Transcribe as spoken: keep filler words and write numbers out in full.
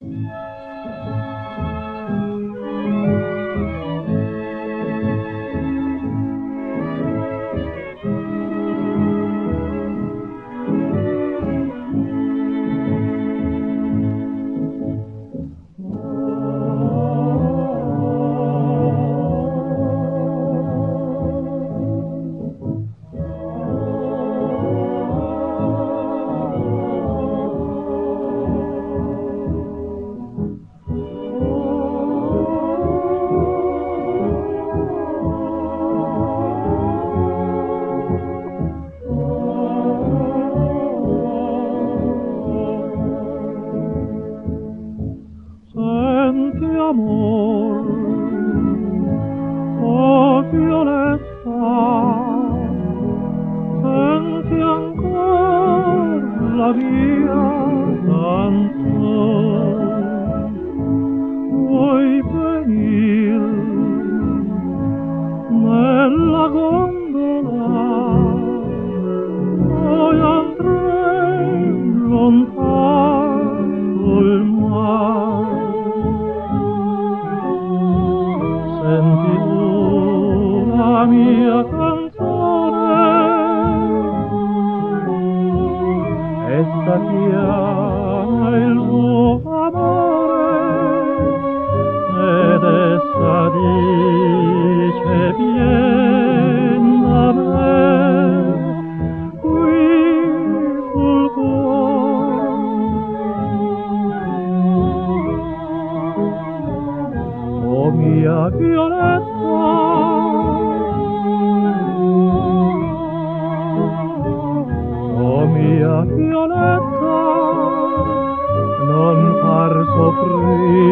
Amor, oh Violetta, senti ancor la mia canzone, vuoi venir nella gondola, noi andremo lontano il mare. Senti tu la mia canzone, essa chiama il suo amore, ed essa dice vieni da me, qui sul cuore. Oh mia Violetta, oh mia Violetta, non far soffrire